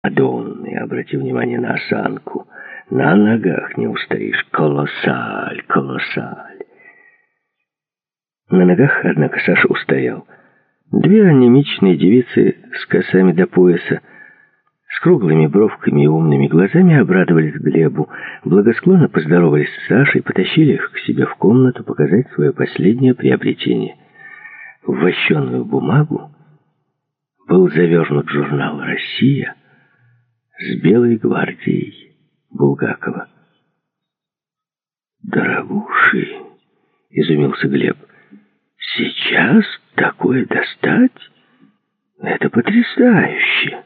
Мадонны, обрати внимание на осанку. На ногах не устоишь. Колоссаль, колоссаль. На ногах, однако, Саша устоял. Две анемичные девицы с косами до пояса, с круглыми бровками и умными глазами обрадовались Глебу, благосклонно поздоровались с Сашей, потащили их к себе в комнату показать свое последнее приобретение. В вощеную бумагу был завернут журнал «Россия» с «Белой гвардией» Булгакова. «Дорогуши!» — изумился Глеб. «Сейчас такое достать? Это потрясающе!»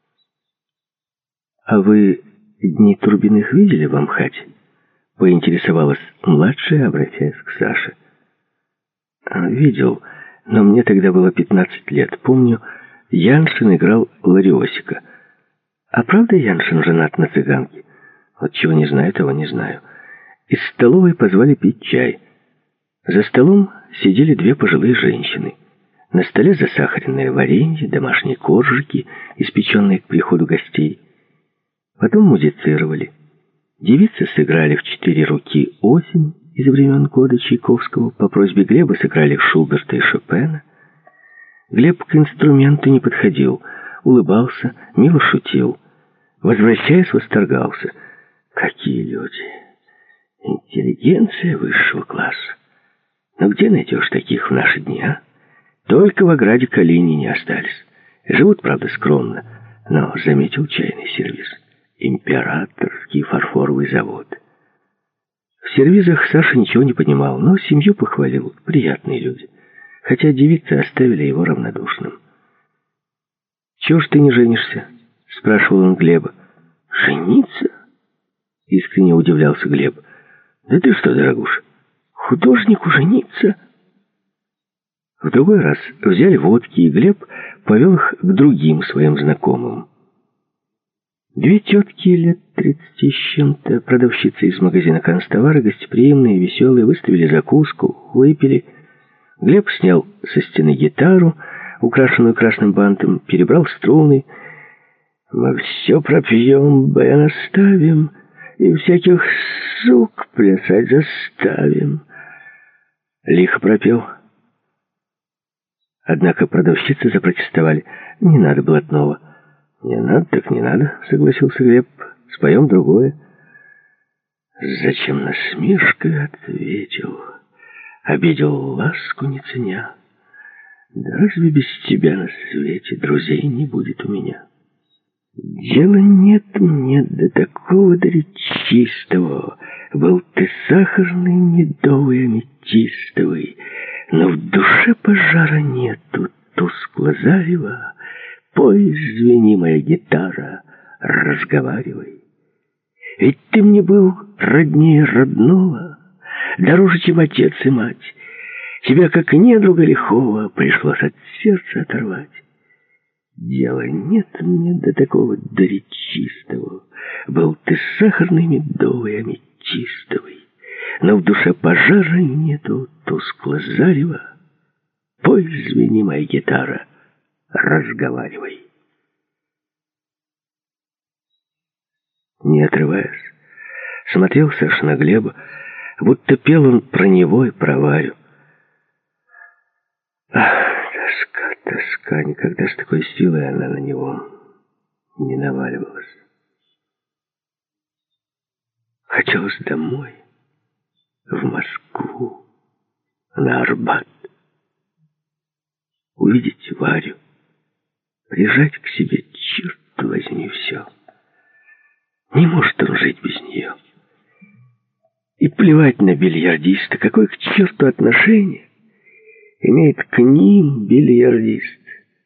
«А вы дни Турбиных видели в Амхате?» — поинтересовалась младшая, обращаясь к Саше. «Видел, но мне тогда было 15 лет. Помню, Яншин играл Лариосика. А правда Яншин женат на цыганке? Вот чего не знаю, того не знаю. Из столовой позвали пить чай. За столом сидели две пожилые женщины. На столе засахаренное варенье, домашние коржики, испеченные к приходу гостей. Потом музицировали. Девицы сыграли в 4 руки «Осень» из времен года Чайковского. По просьбе Глеба сыграли Шуберта и Шопена. Глеб к инструменту не подходил, улыбался, мило шутил. Возвращаясь, восторгался. Какие люди! Интеллигенция высшего класса. Но где найдешь таких в наши дни, а? Только в ограде Калинине остались. Живут, правда, скромно, но заметил чайный сервиз. Императорский фарфоровый завод. В сервизах Саша ничего не понимал, но семью похвалил. Приятные люди. Хотя девицы оставили его равнодушным. «Чего ж ты не женишься?» — спрашивал он Глеба. «Жениться?» — искренне удивлялся Глеб. «Да ты что, дорогуша, художнику жениться?» В другой раз взяли водки, и Глеб повел их к другим своим знакомым. Две тетки лет 30 с чем-то, продавщицы из магазина «Канцтовары», гостеприимные, веселые, выставили закуску, выпили. Глеб снял со стены гитару, украшенную красным бантом, перебрал струны. «Мы все пропьем, бен оставим, и всяких сук плясать заставим». Лихо пропел. Однако продавщицы запротестовали. «Не надо блатного». «Не надо, так не надо», — согласился Глеб. «Споем другое». «Зачем насмешкой?» — ответил. «Обидел ласку не ценя. Да разве без тебя на свете друзей не будет у меня? Дела нет мне до такого чистого. Был ты сахарный, медовый, аметистовый, но в душе пожара нету, тускло зарево. Пой, звени, моя гитара, разговаривай. Ведь ты мне был роднее родного, дороже, чем отец и мать. Тебя, как недруга лихого, пришлось от сердца оторвать. Дела нет мне до такого чистого. Был ты сахарный, медовый, аметистовый, но в душе пожара нету, тускло зарево. Пой, звени, моя гитара, разговаривай. Не отрываясь, смотрел Саша на Глеба, будто пел он про него и про Варю. Ах, тоска, тоска, никогда с такой силой она на него не наваливалась. Хотелось домой, в Москву, на Арбат, увидеть Варю, прижать к себе, черт возьми, все. Не может он жить без нее. И плевать на бильярдиста, какое к черту отношение имеет к ним бильярдист.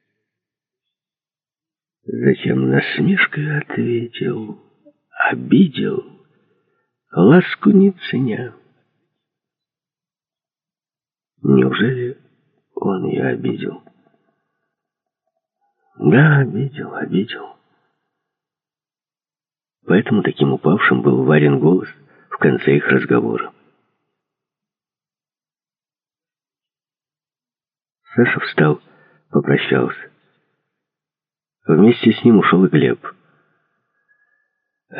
Затем насмешкой ответил, обидел, ласку не ценя. Неужели он ее обидел? Да, обидел, обидел. Поэтому таким упавшим был Варин голос в конце их разговора. Саша встал, попрощался. Вместе с ним ушел и Глеб.